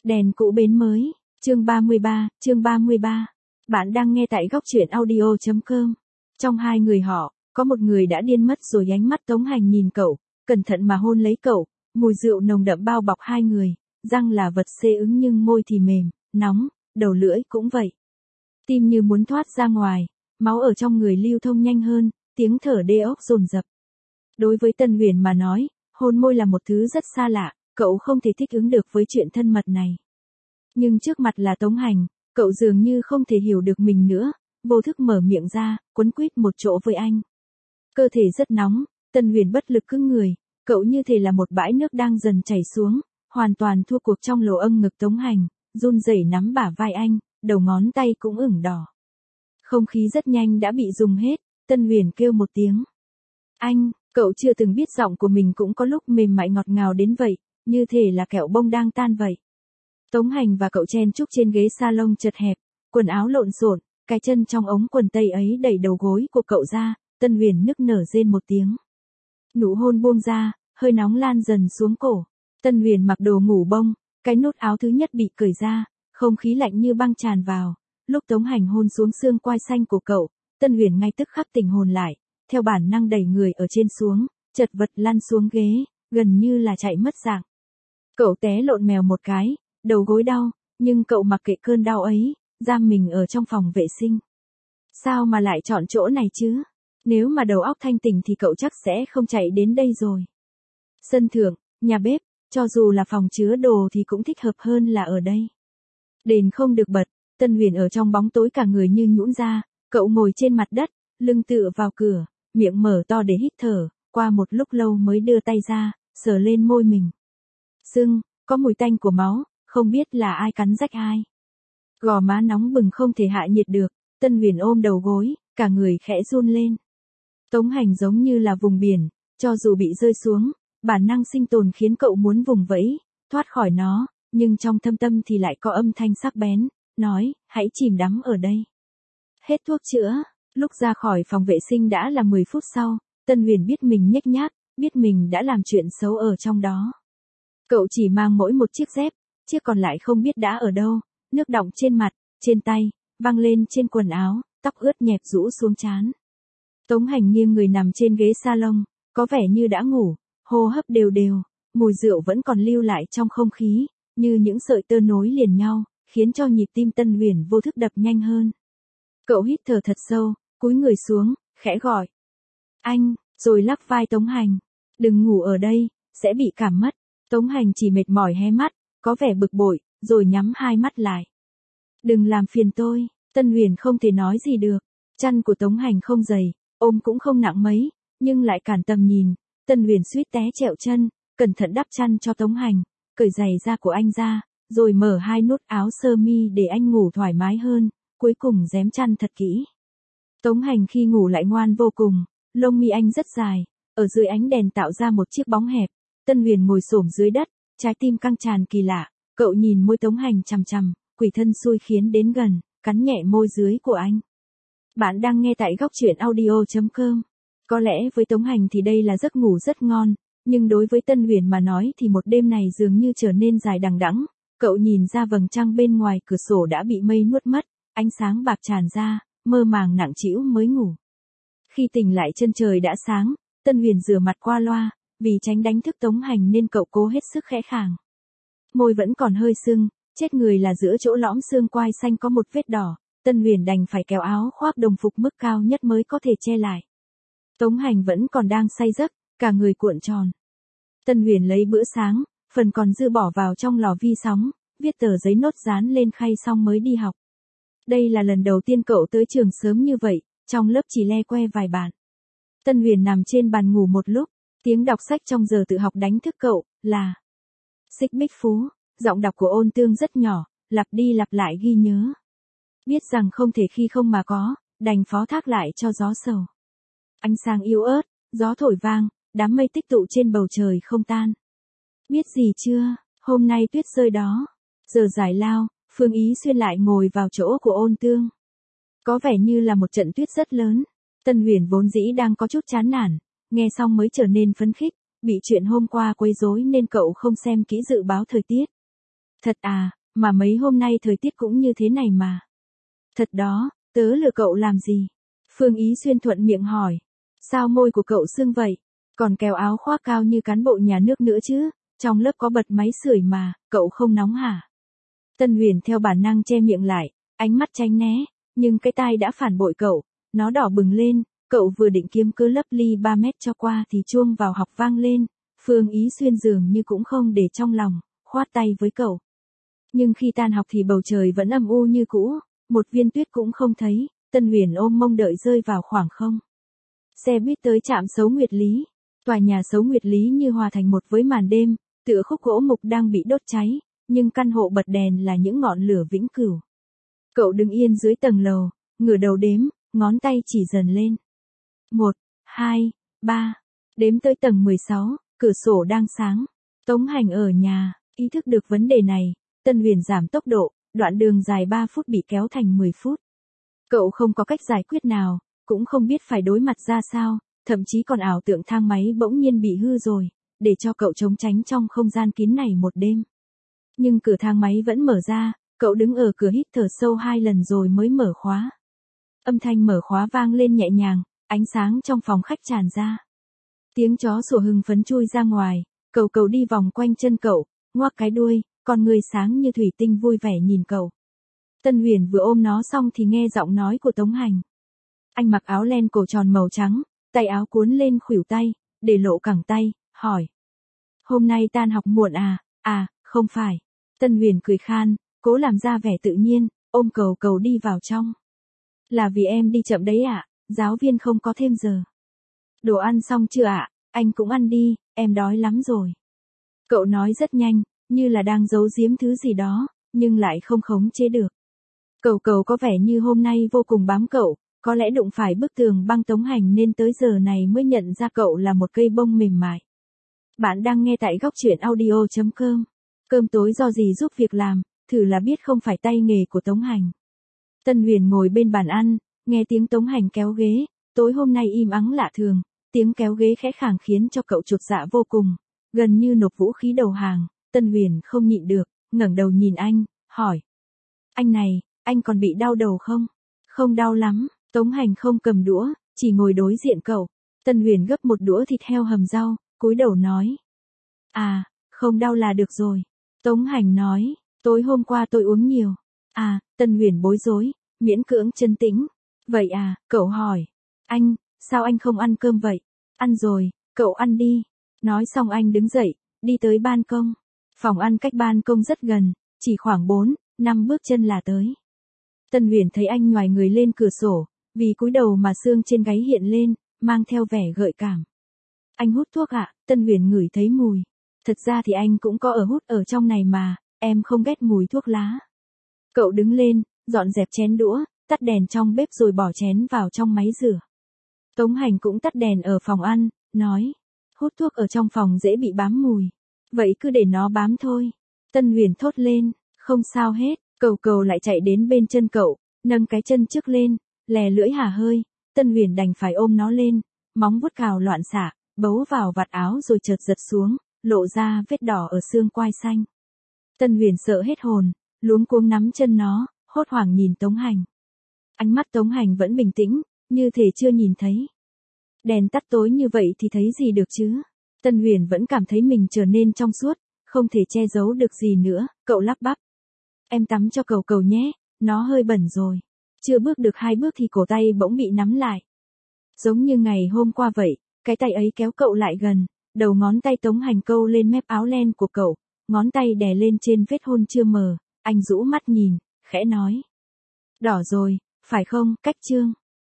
Đèn cũ bến mới, chương 33. Bạn đang nghe tại góc truyện audio.com. Trong hai người họ, có một người đã điên mất rồi. Ánh mắt Tống Hành nhìn cậu, cẩn thận mà hôn lấy cậu, mùi rượu nồng đậm bao bọc hai người, răng là vật xê ứng nhưng môi thì mềm, nóng, đầu lưỡi cũng vậy. Tim như muốn thoát ra ngoài, máu ở trong người lưu thông nhanh hơn, tiếng thở đê ốc dồn dập. Đối với Tân Huyền mà nói, hôn môi là một thứ rất xa lạ, cậu không thể thích ứng được với chuyện thân mật này. Nhưng trước mặt là Tống Hành, cậu dường như không thể hiểu được mình nữa, vô thức mở miệng ra, quấn quýt một chỗ với anh. Cơ thể rất nóng, Tân Huyền bất lực cứng người, cậu như thể là một bãi nước đang dần chảy xuống, hoàn toàn thua cuộc trong lỗ âng ngực Tống Hành, run rẩy nắm bả vai anh, đầu ngón tay cũng ửng đỏ. Không khí rất nhanh đã bị dùng hết, Tân Huyền kêu một tiếng. Anh, cậu chưa từng biết giọng của mình cũng có lúc mềm mại ngọt ngào đến vậy, như thể là kẹo bông đang tan vậy. Tống Hành và cậu chen chúc trên ghế salon chật hẹp, quần áo lộn xộn, cái chân trong ống quần tây ấy đẩy đầu gối của cậu ra, Tân Huyền nức nở rên một tiếng. Nụ hôn buông ra, hơi nóng lan dần xuống cổ. Tân Huyền mặc đồ ngủ bông, cái nút áo thứ nhất bị cởi ra, không khí lạnh như băng tràn vào. Lúc Tống Hành hôn xuống xương quai xanh của cậu, Tân Huyền ngay tức khắc tỉnh hồn lại, theo bản năng đẩy người ở trên xuống, chật vật lăn xuống ghế, gần như là chạy mất dạng. Cậu té lộn mèo một cái, đầu gối đau, nhưng cậu mặc kệ cơn đau ấy, giam mình ở trong phòng vệ sinh. Sao mà lại chọn chỗ này chứ? Nếu mà đầu óc thanh tỉnh thì cậu chắc sẽ không chạy đến đây rồi. Sân thượng, nhà bếp, cho dù là phòng chứa đồ thì cũng thích hợp hơn là ở đây. Đèn không được bật, Tân Huyền ở trong bóng tối cả người như nhũn ra, cậu ngồi trên mặt đất, lưng tựa vào cửa, miệng mở to để hít thở, qua một lúc lâu mới đưa tay ra, sờ lên môi mình. Sưng, có mùi tanh của máu, không biết là ai cắn rách ai. Gò má nóng bừng không thể hạ nhiệt được, Tân Huyền ôm đầu gối, cả người khẽ run lên. Tống Hành giống như là vùng biển, cho dù bị rơi xuống, bản năng sinh tồn khiến cậu muốn vùng vẫy, thoát khỏi nó, nhưng trong thâm tâm thì lại có âm thanh sắc bén, nói, hãy chìm đắm ở đây. Hết thuốc chữa, lúc ra khỏi phòng vệ sinh đã là 10 phút sau, Tân Huyền biết mình nhếch nhác, biết mình đã làm chuyện xấu ở trong đó. Cậu chỉ mang mỗi một chiếc dép, chiếc còn lại không biết đã ở đâu, nước đọng trên mặt, trên tay, văng lên trên quần áo, tóc ướt nhẹp rũ xuống trán. Tống Hành nghiêng người nằm trên ghế salon, có vẻ như đã ngủ, hô hấp đều đều, mùi rượu vẫn còn lưu lại trong không khí, như những sợi tơ nối liền nhau, khiến cho nhịp tim Tân Huyền vô thức đập nhanh hơn. Cậu hít thở thật sâu, cúi người xuống, khẽ gọi. Anh, rồi lắc vai Tống Hành. Đừng ngủ ở đây, sẽ bị cảm mất. Tống Hành chỉ mệt mỏi hé mắt, có vẻ bực bội, rồi nhắm hai mắt lại. Đừng làm phiền tôi, Tân Huyền không thể nói gì được. Chăn của Tống Hành không dày, ôm cũng không nặng mấy, nhưng lại cản tầm nhìn. Tân Huyền suýt té trẹo chân, cẩn thận đắp chăn cho Tống Hành, cởi giày da của anh ra, rồi mở hai nút áo sơ mi để anh ngủ thoải mái hơn, cuối cùng rém chăn thật kỹ. Tống Hành khi ngủ lại ngoan vô cùng, lông mi anh rất dài, ở dưới ánh đèn tạo ra một chiếc bóng hẹp. Tân Huyền ngồi xổm dưới đất, trái tim căng tràn kỳ lạ, cậu nhìn môi Tống Hành chằm chằm, quỷ thân xui khiến đến gần, cắn nhẹ môi dưới của anh. Bạn đang nghe tại góc truyện audio.com. Có lẽ với Tống Hành thì đây là giấc ngủ rất ngon, nhưng đối với Tân Huyền mà nói thì một đêm này dường như trở nên dài đằng đẵng. Cậu nhìn ra vầng trăng bên ngoài cửa sổ đã bị mây nuốt mất, ánh sáng bạc tràn ra, mơ màng nặng trĩu mới ngủ. Khi tỉnh lại chân trời đã sáng, Tân Huyền rửa mặt qua loa, vì tránh đánh thức Tống Hành nên cậu cố hết sức khẽ khàng. Môi vẫn còn hơi sưng, chết người là giữa chỗ lõm xương quai xanh có một vết đỏ, Tân Huyền đành phải kéo áo khoác đồng phục mức cao nhất mới có thể che lại. Tống Hành vẫn còn đang say giấc, cả người cuộn tròn. Tân Huyền lấy bữa sáng, phần còn dư bỏ vào trong lò vi sóng, viết tờ giấy nốt dán lên khay xong mới đi học. Đây là lần đầu tiên cậu tới trường sớm như vậy, trong lớp chỉ le que vài bạn. Tân Huyền nằm trên bàn ngủ một lúc, tiếng đọc sách trong giờ tự học đánh thức cậu, là Xích Bích Phú, giọng đọc của Ôn Tương rất nhỏ, lặp đi lặp lại ghi nhớ. Biết rằng không thể khi không mà có, đành phó thác lại cho gió sầu. Ánh sáng yếu ớt, gió thổi vang, đám mây tích tụ trên bầu trời không tan. Biết gì chưa, hôm nay tuyết rơi đó. Giờ giải lao, Phương Ý Xuyên lại ngồi vào chỗ của Ôn Tương. Có vẻ như là một trận tuyết rất lớn. Tân Huyền vốn dĩ đang có chút chán nản, nghe xong mới trở nên phấn khích, bị chuyện hôm qua quấy rối nên cậu không xem kỹ dự báo thời tiết. Thật à, mà mấy hôm nay thời tiết cũng như thế này mà. Thật đó, tớ lừa cậu làm gì? Phương Ý Xuyên thuận miệng hỏi. Sao môi của cậu sưng vậy? Còn kéo áo khoác cao như cán bộ nhà nước nữa chứ, trong lớp có bật máy sưởi mà, cậu không nóng hả? Tân Huyền theo bản năng che miệng lại, ánh mắt tránh né, nhưng cái tai đã phản bội cậu, nó đỏ bừng lên, cậu vừa định kiếm cớ lấp ly 3 mét cho qua thì chuông vào học vang lên, Phương Ý Xuyên dường như cũng không để trong lòng, khoát tay với cậu. Nhưng khi tan học thì bầu trời vẫn âm u như cũ, một viên tuyết cũng không thấy, Tân Huyền ôm mông đợi rơi vào khoảng không. Xe buýt tới trạm Sấu Nguyệt Lý, tòa nhà Sấu Nguyệt Lý như hòa thành một với màn đêm, tựa khúc gỗ mục đang bị đốt cháy, nhưng căn hộ bật đèn là những ngọn lửa vĩnh cửu. Cậu đứng yên dưới tầng lầu, ngửa đầu đếm, ngón tay chỉ dần lên. 1, 2, 3, đếm tới tầng 16, cửa sổ đang sáng. Tống Hành ở nhà, ý thức được vấn đề này, Tân Huyền giảm tốc độ, đoạn đường dài 3 phút bị kéo thành 10 phút. Cậu không có cách giải quyết nào, cũng không biết phải đối mặt ra sao, thậm chí còn ảo tưởng thang máy bỗng nhiên bị hư rồi, để cho cậu trốn tránh trong không gian kín này một đêm. Nhưng cửa thang máy vẫn mở ra, cậu đứng ở cửa hít thở sâu 2 lần rồi mới mở khóa. Âm thanh mở khóa vang lên nhẹ nhàng, ánh sáng trong phòng khách tràn ra. Tiếng chó sủa hưng phấn chui ra ngoài, cậu đi vòng quanh chân cậu, ngoác cái đuôi, con người sáng như thủy tinh vui vẻ nhìn cậu. Tân Huyền vừa ôm nó xong thì nghe giọng nói của Tống Hành. Anh mặc áo len cổ tròn màu trắng, tay áo cuốn lên khuỷu tay, để lộ cẳng tay, hỏi. Hôm nay tan học muộn à? À, không phải. Tân Huyền cười khan, cố làm ra vẻ tự nhiên, ôm cậu đi vào trong. Là vì em đi chậm đấy ạ, giáo viên không có thêm giờ. Đồ ăn xong chưa ạ? Anh cũng ăn đi, em đói lắm rồi. Cậu nói rất nhanh, như là đang giấu giếm thứ gì đó, nhưng lại không khống chế được. Cậu có vẻ như hôm nay vô cùng bám cậu, có lẽ đụng phải bức tường băng Tống Hành nên tới giờ này mới nhận ra cậu là một cây bông mềm mại. Bạn đang nghe tại góc truyện audio.com. Cơm tối do gì giúp việc làm, thử là biết không phải tay nghề của Tống Hành. Tân Huyền ngồi bên bàn ăn, nghe tiếng Tống Hành kéo ghế, tối hôm nay im ắng lạ thường, tiếng kéo ghế khẽ khàng khiến cho cậu chột dạ vô cùng, gần như nộp vũ khí đầu hàng, Tân Huyền không nhịn được, ngẩng đầu nhìn anh, hỏi. Anh này, anh còn bị đau đầu không? Không đau lắm, Tống Hành không cầm đũa, chỉ ngồi đối diện cậu. Tân Huyền gấp một đũa thịt heo hầm rau, cúi đầu nói. À, không đau là được rồi. Tống Hành nói, tối hôm qua tôi uống nhiều. À, Tân Huyền bối rối, miễn cưỡng trấn tĩnh. Vậy à, cậu hỏi. Anh, sao anh không ăn cơm vậy? Ăn rồi, cậu ăn đi. Nói xong anh đứng dậy, đi tới ban công. Phòng ăn cách ban công rất gần, chỉ khoảng 4, 5 bước chân là tới. Tân Huyền thấy anh nhoài người lên cửa sổ, vì cúi đầu mà xương trên gáy hiện lên, mang theo vẻ gợi cảm. Anh hút thuốc ạ? Tân Huyền ngửi thấy mùi. Thật ra thì anh cũng có hút ở trong này mà, em không ghét mùi thuốc lá. Cậu đứng lên, dọn dẹp chén đũa, tắt đèn trong bếp rồi bỏ chén vào trong máy rửa. Tống Hành cũng tắt đèn ở phòng ăn, nói. Hút thuốc ở trong phòng dễ bị bám mùi. Vậy cứ để nó bám thôi. Tân Huyền thốt lên, không sao hết. Cậu lại chạy đến bên chân cậu, nâng cái chân trước lên, lè lưỡi hả hơi. Tân Huyền đành phải ôm nó lên, móng vuốt cào loạn xạ, bấu vào vạt áo rồi chợt giật xuống, lộ ra vết đỏ ở xương quai xanh. Tân Huyền sợ hết hồn, luống cuống nắm chân nó, hốt hoảng nhìn Tống Hành. Ánh mắt Tống Hành vẫn bình tĩnh, như thể chưa nhìn thấy. Đèn tắt tối như vậy thì thấy gì được chứ? Tân Huyền vẫn cảm thấy mình trở nên trong suốt, không thể che giấu được gì nữa, cậu lắp bắp. Em tắm cho cậu nhé, nó hơi bẩn rồi. Chưa bước được 2 bước thì cổ tay bỗng bị nắm lại. Giống như ngày hôm qua vậy, cái tay ấy kéo cậu lại gần, đầu ngón tay Tống Hành câu lên mép áo len của cậu, ngón tay đè lên trên vết hôn chưa mờ, anh rũ mắt nhìn, khẽ nói. Đỏ rồi, phải không, Cách Trương?